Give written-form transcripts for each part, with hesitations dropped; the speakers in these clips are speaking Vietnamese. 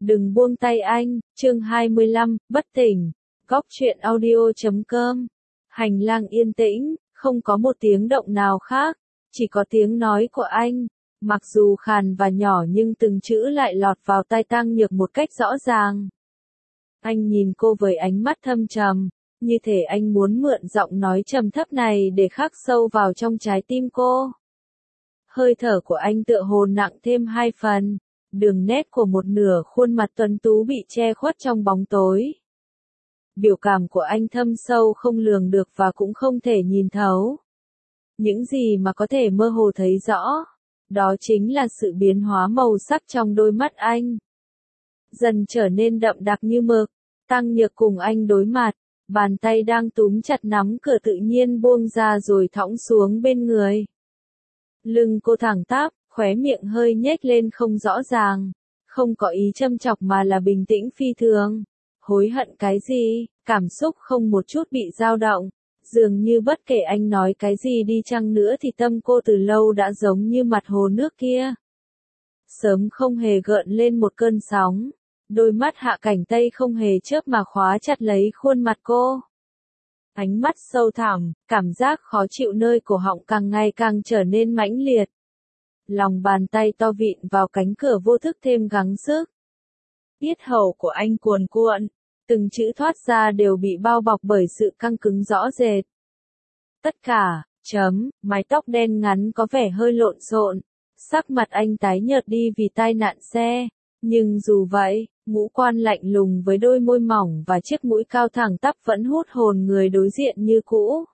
Đừng buông tay anh, chương 25, bất tỉnh. Góc truyện audio.com. Hành lang yên tĩnh, không có một tiếng động nào khác, chỉ có tiếng nói của anh. Mặc dù khàn và nhỏ nhưng từng chữ lại lọt vào tai Tăng Nhược một cách rõ ràng. Anh nhìn cô với ánh mắt thâm trầm, như thể anh muốn mượn giọng nói trầm thấp này để khắc sâu vào trong trái tim cô. Hơi thở của anh tựa hồ nặng thêm 2 phần, đường nét của một nửa khuôn mặt tuấn tú bị che khuất trong bóng tối. Biểu cảm của anh thâm sâu không lường được và cũng không thể nhìn thấu. Những gì mà có thể mơ hồ thấy rõ, đó chính là sự biến hóa màu sắc trong đôi mắt anh. Dần trở nên đậm đặc như mực, Tăng Nhược cùng anh đối mặt, bàn tay đang túm chặt nắm cửa tự nhiên buông ra rồi thõng xuống bên người. Lưng cô thẳng tắp, khóe miệng hơi nhếch lên không rõ ràng, không có ý châm chọc mà là bình tĩnh phi thường. Hối hận cái gì, cảm xúc không một chút bị dao động, dường như bất kể anh nói cái gì đi chăng nữa thì tâm cô từ lâu đã giống như mặt hồ nước kia. Sớm không hề gợn lên một cơn sóng, đôi mắt Hạ Cảnh Tây không hề chớp mà khóa chặt lấy khuôn mặt cô. Ánh mắt sâu thẳm, cảm giác khó chịu nơi cổ họng càng ngày càng trở nên mãnh liệt. Lòng bàn tay to vịn vào cánh cửa vô thức thêm gắng sức. Yết hầu của anh cuồn cuộn, từng chữ thoát ra đều bị bao bọc bởi sự căng cứng rõ rệt. Tất cả, mái tóc đen ngắn có vẻ hơi lộn xộn, sắc mặt anh tái nhợt đi vì tai nạn xe, nhưng dù vậy, ngũ quan lạnh lùng với đôi môi mỏng và chiếc mũi cao thẳng tắp vẫn hút hồn người đối diện như cũ.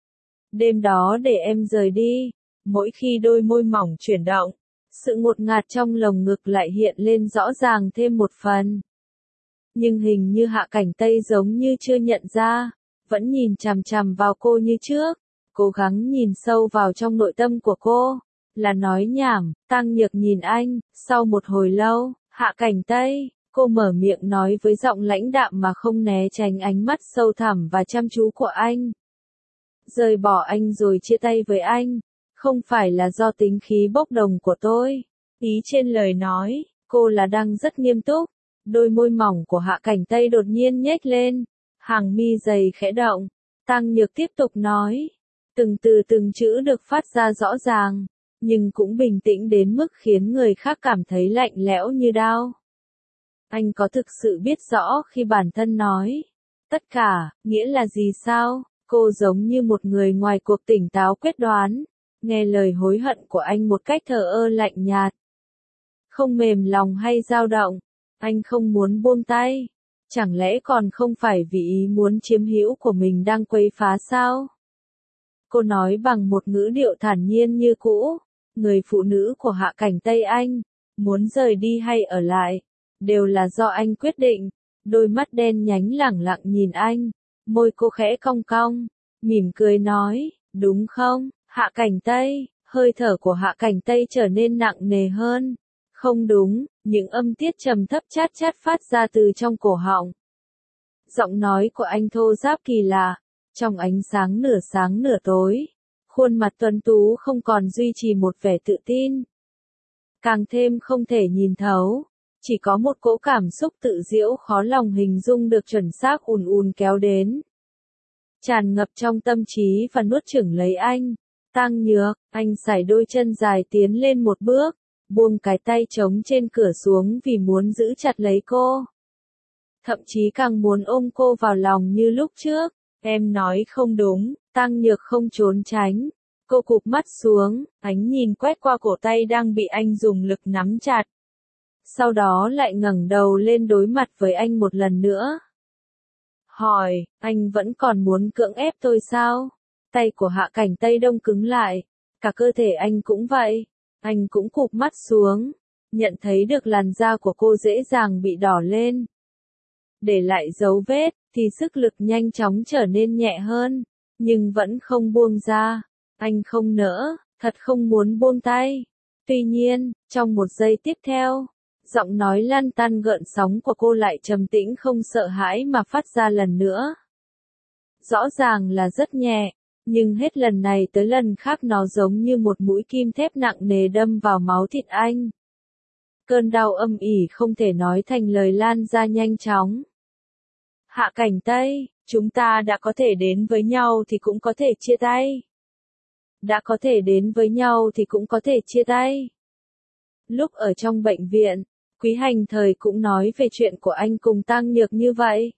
Đêm đó để em rời đi, mỗi khi đôi môi mỏng chuyển động, sự ngột ngạt trong lồng ngực lại hiện lên rõ ràng thêm một phần. Nhưng hình như Hạ Cảnh Tây giống như chưa nhận ra, vẫn nhìn chằm chằm vào cô như trước, cố gắng nhìn sâu vào trong nội tâm của cô, là nói nhảm. Tăng Nhược nhìn anh, sau một hồi lâu, Hạ Cảnh Tây, cô mở miệng nói với giọng lãnh đạm mà không né tránh ánh mắt sâu thẳm và chăm chú của anh. Rời bỏ anh rồi chia tay với anh, không phải là do tính khí bốc đồng của tôi. Ý trên lời nói, cô là đang rất nghiêm túc. Đôi môi mỏng của Hạ Cảnh Tây đột nhiên nhếch lên, hàng mi dày khẽ động. Tăng Nhược tiếp tục nói, từng từ từng chữ được phát ra rõ ràng, nhưng cũng bình tĩnh đến mức khiến người khác cảm thấy lạnh lẽo như đao. Anh có thực sự biết rõ khi bản thân nói tất cả, nghĩa là gì sao? Cô giống như một người ngoài cuộc tỉnh táo quyết đoán, nghe lời hối hận của anh một cách thờ ơ lạnh nhạt. Không mềm lòng hay dao động, anh không muốn buông tay. Chẳng lẽ còn không phải vì ý muốn chiếm hữu của mình đang quấy phá sao? Cô nói bằng một ngữ điệu thản nhiên như cũ, người phụ nữ của Hạ Cảnh Tây anh, muốn rời đi hay ở lại, đều là do anh quyết định. Đôi mắt đen nhánh lẳng lặng nhìn anh, môi cô khẽ cong cong, mỉm cười nói, đúng không, Hạ Cảnh Tây? Hơi thở của Hạ Cảnh Tây trở nên nặng nề hơn. Không đúng, những âm tiết trầm thấp chát chát phát ra từ trong cổ họng. Giọng nói của anh thô ráp kỳ lạ, trong ánh sáng nửa tối, khuôn mặt tuấn tú không còn duy trì một vẻ tự tin. Càng thêm không thể nhìn thấu, chỉ có một cỗ cảm xúc tự diễu khó lòng hình dung được chuẩn xác ùn ùn kéo đến. Tràn ngập trong tâm trí và nuốt chửng lấy anh. Tăng Nhược, anh sải đôi chân dài tiến lên một bước, buông cái tay trống trên cửa xuống vì muốn giữ chặt lấy cô. Thậm chí càng muốn ôm cô vào lòng như lúc trước. Em nói không đúng. Tăng Nhược không trốn tránh. Cô cụp mắt xuống, ánh nhìn quét qua cổ tay đang bị anh dùng lực nắm chặt. Sau đó lại ngẩng đầu lên đối mặt với anh một lần nữa. Hỏi, anh vẫn còn muốn cưỡng ép tôi sao? Tay của Hạ Cảnh Tây đông cứng lại, cả cơ thể anh cũng vậy. Anh cũng cụp mắt xuống, nhận thấy được làn da của cô dễ dàng bị đỏ lên. Để lại dấu vết, thì sức lực nhanh chóng trở nên nhẹ hơn, nhưng vẫn không buông ra. Anh không nỡ, thật không muốn buông tay. Tuy nhiên, trong một giây tiếp theo, giọng nói lăn tăn gợn sóng của cô lại trầm tĩnh không sợ hãi mà phát ra lần nữa. Rõ ràng là rất nhẹ, nhưng hết lần này tới lần khác nó giống như một mũi kim thép nặng nề đâm vào máu thịt anh. cơn đau âm ỉ không thể nói thành lời lan ra nhanh chóng. Hạ Cảnh Tây, chúng ta đã có thể đến với nhau thì cũng có thể chia tay. Đã có thể đến với nhau thì cũng có thể chia tay. Lúc ở trong bệnh viện, Quý Hành Thời cũng nói về chuyện của anh cùng Tăng Nhược như vậy.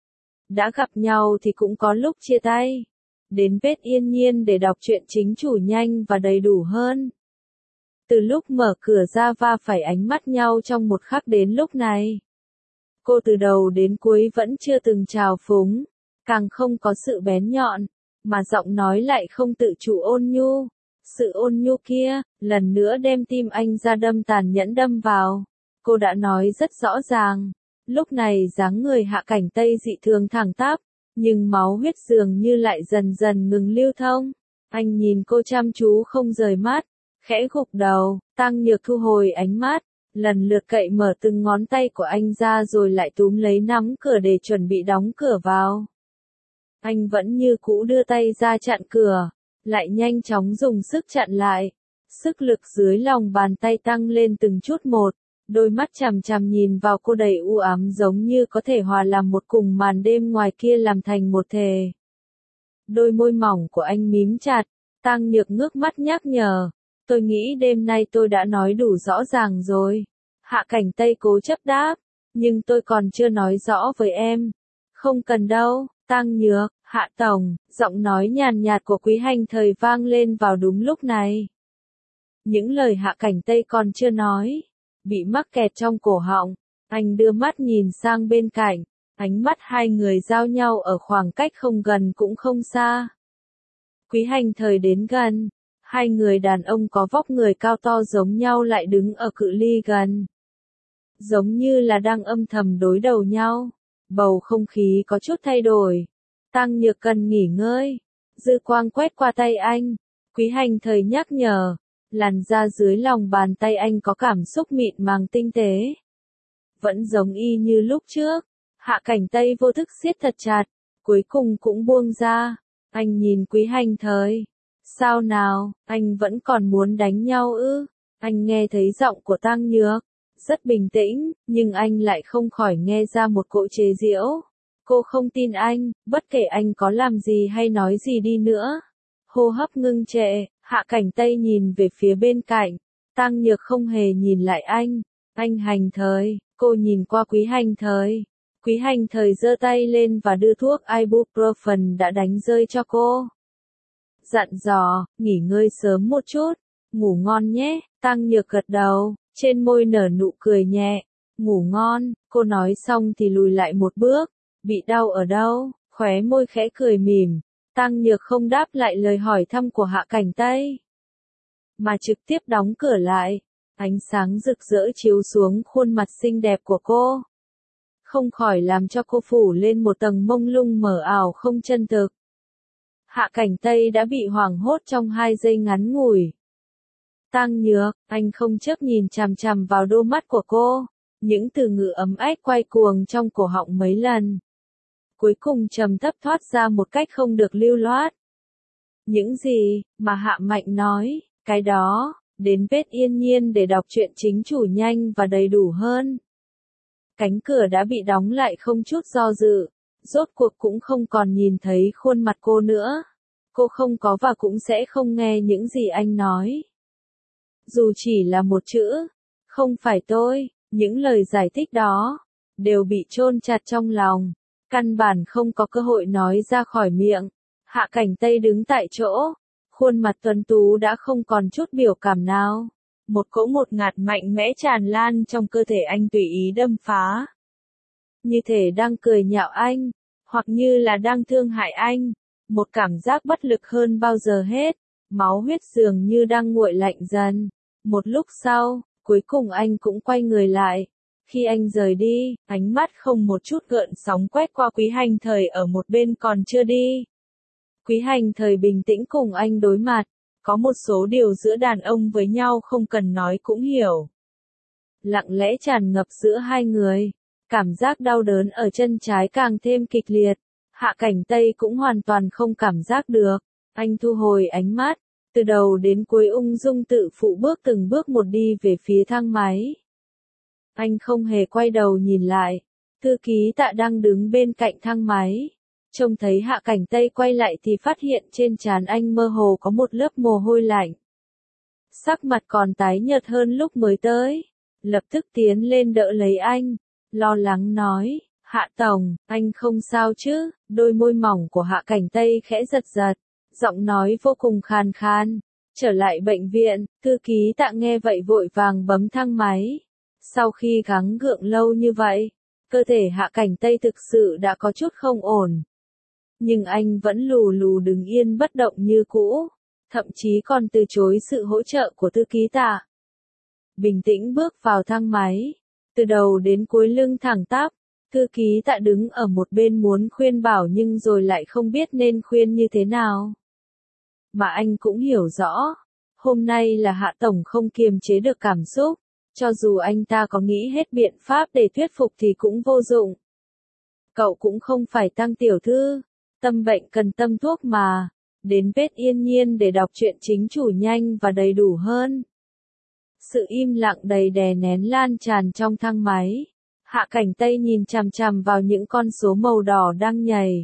Đã gặp nhau thì cũng có lúc chia tay. Đến Vết Yên Nhiên để đọc truyện chính chủ nhanh và đầy đủ hơn. Từ lúc mở cửa ra va phải ánh mắt nhau trong một khắc đến lúc này. Cô từ đầu đến cuối vẫn chưa từng trào phúng, càng không có sự bén nhọn, mà giọng nói lại không tự chủ ôn nhu. Sự ôn nhu kia, lần nữa đem tim anh ra đâm tàn nhẫn đâm vào. Cô đã nói rất rõ ràng. Lúc này dáng người Hạ Cảnh Tây dị thường thẳng tắp, nhưng máu huyết dường như lại dần dần ngừng lưu thông. Anh nhìn cô chăm chú không rời mắt, khẽ gục đầu, Tăng Nhược thu hồi ánh mắt, lần lượt cậy mở từng ngón tay của anh ra rồi lại túm lấy nắm cửa để chuẩn bị đóng cửa vào. Anh vẫn như cũ đưa tay ra chặn cửa, lại nhanh chóng dùng sức chặn lại. Sức lực dưới lòng bàn tay tăng lên từng chút một, đôi mắt chằm chằm nhìn vào cô đầy u ám giống như có thể hòa làm một cùng màn đêm ngoài kia làm thành một thể. Đôi môi mỏng của anh mím chặt, Tăng Nhược ngước mắt nhắc nhở. Tôi nghĩ đêm nay tôi đã nói đủ rõ ràng rồi. Hạ Cảnh Tây cố chấp đáp, nhưng tôi còn chưa nói rõ với em. Không cần đâu, Tăng Nhược, Hạ Tổng, giọng nói nhàn nhạt của Quý Hành Thời vang lên vào đúng lúc này. Những lời Hạ Cảnh Tây còn chưa nói, bị mắc kẹt trong cổ họng, anh đưa mắt nhìn sang bên cạnh, ánh mắt hai người giao nhau ở khoảng cách không gần cũng không xa. Quý Hành Thời đến gần. Hai người đàn ông có vóc người cao to giống nhau lại đứng ở cự ly gần. Giống như là đang âm thầm đối đầu nhau. Bầu không khí có chút thay đổi. Tăng Nhược cần nghỉ ngơi. Dư quang quét qua tay anh. Quý Hành Thời nhắc nhở. Làn da dưới lòng bàn tay anh có cảm xúc mịn màng tinh tế. Vẫn giống y như lúc trước. Hạ Cảnh Tây vô thức siết thật chặt. Cuối cùng cũng buông ra. Anh nhìn Quý Hành Thời. Sao nào, anh vẫn còn muốn đánh nhau ư? Anh nghe thấy giọng của Tăng Nhược, rất bình tĩnh, nhưng anh lại không khỏi nghe ra một cỗ chế giễu. Cô không tin anh, bất kể anh có làm gì hay nói gì đi nữa. Hô hấp ngưng trệ, Hạ Cảnh Tây nhìn về phía bên cạnh, Tăng Nhược không hề nhìn lại anh. Anh Hành Thời, cô nhìn qua Quý Hành Thời. Quý Hành Thời giơ tay lên và đưa thuốc ibuprofen đã đánh rơi cho cô. Dặn dò, nghỉ ngơi sớm một chút, ngủ ngon nhé, Tăng Nhược gật đầu, trên môi nở nụ cười nhẹ, ngủ ngon, cô nói xong thì lùi lại một bước, bị đau ở đâu, khóe môi khẽ cười mỉm, Tăng Nhược không đáp lại lời hỏi thăm của Hạ Cảnh Tây, mà trực tiếp đóng cửa lại, ánh sáng rực rỡ chiếu xuống khuôn mặt xinh đẹp của cô, không khỏi làm cho cô phủ lên một tầng mông lung mờ ảo không chân thực. Hạ Cảnh Tây đã bị hoảng hốt trong 2 giây ngắn ngủi. Tăng Nhược, anh không chớp nhìn chằm chằm vào đôi mắt của cô, những từ ngữ ấm ách quay cuồng trong cổ họng mấy lần. Cuối cùng trầm thấp thoát ra một cách không được lưu loát. Những gì mà Hạ Mạnh nói, cái đó, đến Vết Yên Nhiên để đọc truyện chính chủ nhanh và đầy đủ hơn. Cánh cửa đã bị đóng lại không chút do dự. Rốt cuộc cũng không còn nhìn thấy khuôn mặt cô nữa. Cô không có và cũng sẽ không nghe những gì anh nói. Dù chỉ là một chữ, không phải tôi, những lời giải thích đó, đều bị chôn chặt trong lòng. Căn bản không có cơ hội nói ra khỏi miệng. Hạ Cảnh Tây đứng tại chỗ, khuôn mặt tuấn tú đã không còn chút biểu cảm nào. Một cỗ một ngạt mạnh mẽ tràn lan trong cơ thể anh tùy ý đâm phá. Như thể đang cười nhạo anh, hoặc như là đang thương hại anh, một cảm giác bất lực hơn bao giờ hết, máu huyết dường như đang nguội lạnh dần. Một lúc sau, cuối cùng anh cũng quay người lại. Khi anh rời đi, ánh mắt không một chút gợn sóng quét qua Quý Hành Thời ở một bên còn chưa đi. Quý Hành Thời bình tĩnh cùng anh đối mặt, có một số điều giữa đàn ông với nhau không cần nói cũng hiểu. Lặng lẽ tràn ngập giữa hai người. Cảm giác đau đớn ở chân trái càng thêm kịch liệt. Hạ Cảnh Tây cũng hoàn toàn không cảm giác được. Anh thu hồi ánh mắt, từ đầu đến cuối ung dung tự phụ bước từng bước một đi về phía thang máy. Anh không hề quay đầu nhìn lại. Thư ký Tạ đang đứng bên cạnh thang máy. Trông thấy Hạ Cảnh Tây quay lại thì phát hiện trên trán anh mơ hồ có một lớp mồ hôi lạnh. Sắc mặt còn tái nhợt hơn lúc mới tới. Lập tức tiến lên đỡ lấy anh. Lo lắng nói, Hạ Tổng, anh không sao chứ? Đôi môi mỏng của Hạ Cảnh Tây khẽ giật giật. Giọng nói vô cùng khàn khàn. Trở lại bệnh viện, thư ký Tạ nghe vậy vội vàng bấm thang máy. Sau khi gắng gượng lâu như vậy, cơ thể Hạ Cảnh Tây thực sự đã có chút không ổn. Nhưng anh vẫn lù lù đứng yên bất động như cũ, thậm chí còn từ chối sự hỗ trợ của thư ký Tạ. Bình tĩnh bước vào thang máy, từ đầu đến cuối lưng thẳng tắp, thư ký Tạ đứng ở một bên muốn khuyên bảo nhưng rồi lại không biết nên khuyên như thế nào. Mà anh cũng hiểu rõ, hôm nay là Hạ Tổng không kiềm chế được cảm xúc, cho dù anh ta có nghĩ hết biện pháp để thuyết phục thì cũng vô dụng. Cậu cũng không phải Tăng tiểu thư, tâm bệnh cần tâm thuốc mà, đến Vết Yên Nhiên để đọc truyện chính chủ nhanh và đầy đủ hơn. Sự im lặng đầy đè nén lan tràn trong thang máy. Hạ Cảnh Tây nhìn chằm chằm vào những con số màu đỏ đang nhảy.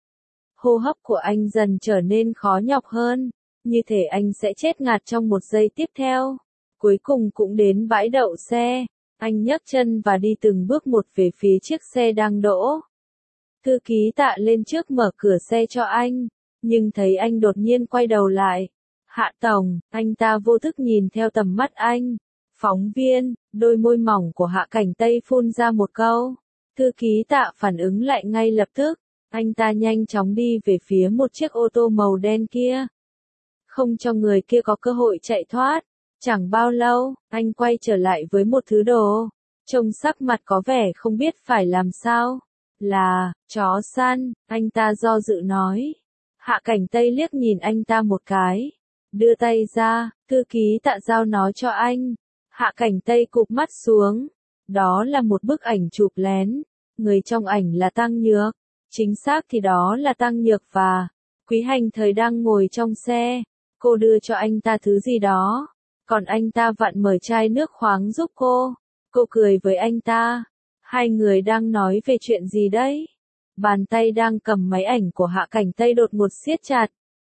Hô hấp của anh dần trở nên khó nhọc hơn, như thể anh sẽ chết ngạt trong một giây tiếp theo. Cuối cùng cũng đến bãi đậu xe, anh nhấc chân và đi từng bước một về phía chiếc xe đang đỗ. Thư ký Tạ lên trước mở cửa xe cho anh, nhưng thấy anh đột nhiên quay đầu lại. Hạ Tổng, anh ta vô thức nhìn theo tầm mắt anh. Phóng viên, đôi môi mỏng của Hạ Cảnh Tây phun ra một câu. Thư ký Tạ phản ứng lại ngay lập tức. Anh ta nhanh chóng đi về phía một chiếc ô tô màu đen kia. Không cho người kia có cơ hội chạy thoát. Chẳng bao lâu, anh quay trở lại với một thứ đồ. Trông sắc mặt có vẻ không biết phải làm sao. Là, chó săn, anh ta do dự nói. Hạ Cảnh Tây liếc nhìn anh ta một cái. Đưa tay ra, thư ký Tạ giao nó cho anh. Hạ Cảnh Tây cụp mắt xuống. Đó là một bức ảnh chụp lén. Người trong ảnh là Tăng Nhược. Chính xác thì đó là Tăng Nhược và Quý Hành Thời đang ngồi trong xe. Cô đưa cho anh ta thứ gì đó. Còn anh ta vặn mở chai nước khoáng giúp cô. Cô cười với anh ta. Hai người đang nói về chuyện gì đấy? Bàn tay đang cầm máy ảnh của Hạ Cảnh Tây đột ngột siết chặt.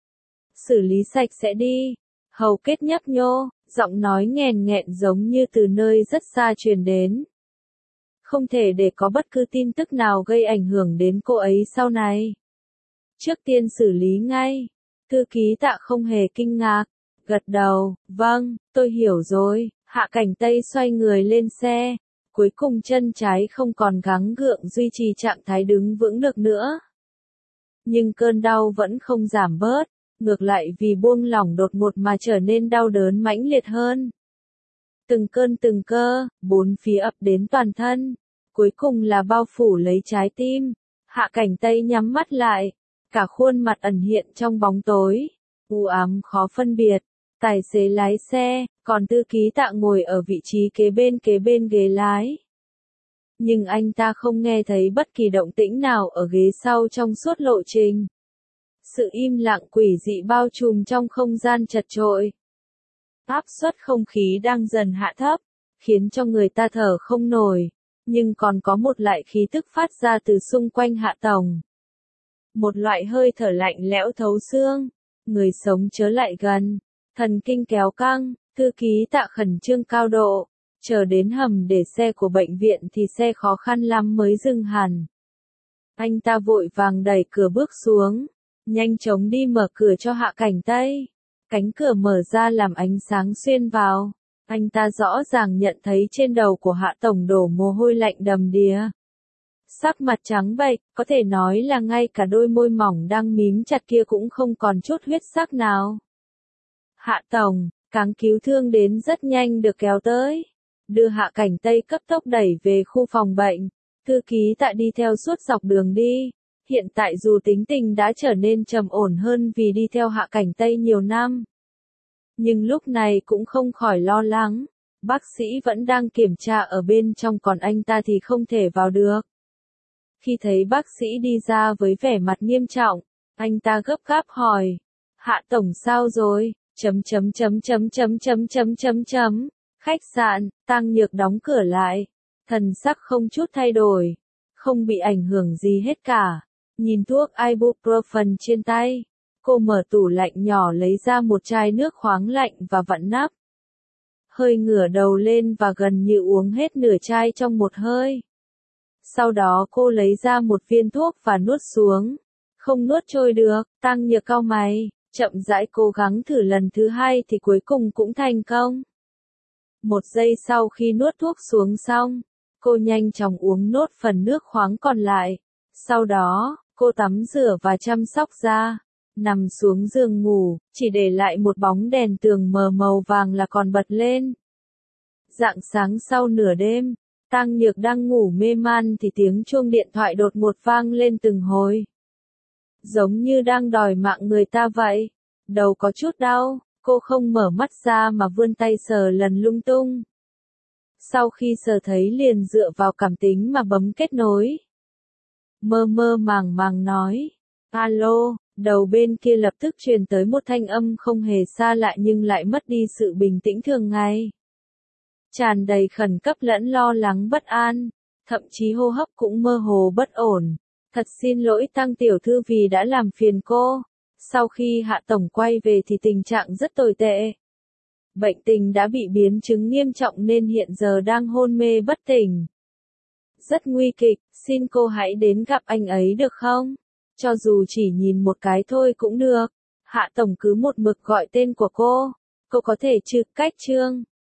Xử lý sạch sẽ đi. Hầu kết nhấp nhô, giọng nói nghèn nghẹn giống như từ nơi rất xa truyền đến. Không thể để có bất cứ tin tức nào gây ảnh hưởng đến cô ấy sau này. Trước tiên xử lý ngay. Thư ký Tạ không hề kinh ngạc. Gật đầu, vâng, tôi hiểu rồi. Hạ Cảnh Tây xoay người lên xe. Cuối cùng chân trái không còn gắng gượng duy trì trạng thái đứng vững được nữa. Nhưng cơn đau vẫn không giảm bớt. Ngược lại vì buông lỏng đột ngột mà trở nên đau đớn mãnh liệt hơn. Từng cơn từng cơ, bốn phía ập đến toàn thân. Cuối cùng là bao phủ lấy trái tim. Hạ Cảnh Tây nhắm mắt lại. Cả khuôn mặt ẩn hiện trong bóng tối. U ám khó phân biệt. Tài xế lái xe, còn thư ký Tạ ngồi ở vị trí kế bên ghế lái. Nhưng anh ta không nghe thấy bất kỳ động tĩnh nào ở ghế sau trong suốt lộ trình. Sự im lặng quỷ dị bao trùm trong không gian chật chội. Áp suất không khí đang dần hạ thấp, khiến cho người ta thở không nổi, nhưng còn có một loại khí tức phát ra từ xung quanh Hạ Tổng. Một loại hơi thở lạnh lẽo thấu xương, người sống chớ lại gần, thần kinh kéo căng, thư ký Tạ khẩn trương cao độ, chờ đến hầm để xe của bệnh viện thì xe khó khăn lắm mới dừng hẳn. Anh ta vội vàng đẩy cửa bước xuống. Nhanh chóng đi mở cửa cho Hạ Cảnh Tây. Cánh cửa mở ra làm ánh sáng xuyên vào. Anh ta rõ ràng nhận thấy trên đầu của Hạ Tổng đổ mồ hôi lạnh đầm đìa. Sắc mặt trắng bệch, có thể nói là ngay cả đôi môi mỏng đang mím chặt kia cũng không còn chút huyết sắc nào. Hạ Tổng, cáng cứu thương đến rất nhanh được kéo tới. Đưa Hạ Cảnh Tây cấp tốc đẩy về khu phòng bệnh. Thư ký Tạ đi theo suốt dọc đường đi. Hiện tại dù tính tình đã trở nên trầm ổn hơn vì đi theo Hạ Cảnh Tây nhiều năm. Nhưng lúc này cũng không khỏi lo lắng. Bác sĩ vẫn đang kiểm tra ở bên trong còn anh ta thì không thể vào được. Khi thấy bác sĩ đi ra với vẻ mặt nghiêm trọng, anh ta gấp gáp hỏi. Hạ Tổng sao rồi? Khách sạn, Tăng Nhược đóng cửa lại. Thần sắc không chút thay đổi, không bị ảnh hưởng gì hết cả. Nhìn thuốc ibuprofen trên tay, cô mở tủ lạnh nhỏ lấy ra một chai nước khoáng lạnh và vặn nắp. Hơi ngửa đầu lên và gần như uống hết nửa chai trong một hơi. Sau đó cô lấy ra một viên thuốc và nuốt xuống. Không nuốt trôi được, Tăng Nhược cau mày, chậm rãi cố gắng thử lần thứ hai thì cuối cùng cũng thành công. Một giây sau khi nuốt thuốc xuống xong, cô nhanh chóng uống nốt phần nước khoáng còn lại. Sau đó, cô tắm rửa và chăm sóc da, nằm xuống giường ngủ, chỉ để lại một bóng đèn tường mờ màu vàng là còn bật lên. Rạng sáng sau nửa đêm, Tăng Nhược đang ngủ mê man thì tiếng chuông điện thoại đột ngột vang lên từng hồi. Giống như đang đòi mạng người ta vậy. Đầu có chút đau, cô không mở mắt ra mà vươn tay sờ lần lung tung. Sau khi sờ thấy liền dựa vào cảm tính mà bấm kết nối. Mơ mơ màng màng nói, alo, đầu bên kia lập tức truyền tới một thanh âm không hề xa lạ nhưng lại mất đi sự bình tĩnh thường ngày. Tràn đầy khẩn cấp lẫn lo lắng bất an, thậm chí hô hấp cũng mơ hồ bất ổn. Thật xin lỗi Tăng tiểu thư vì đã làm phiền cô. Sau khi Hạ tổng quay về thì tình trạng rất tồi tệ. Bệnh tình đã bị biến chứng nghiêm trọng nên hiện giờ đang hôn mê bất tỉnh. Rất nguy kịch, xin cô hãy đến gặp anh ấy được không? Cho dù chỉ nhìn một cái thôi cũng được. Hạ tổng cứ một mực gọi tên của cô. Cô có thể trực cách Trương.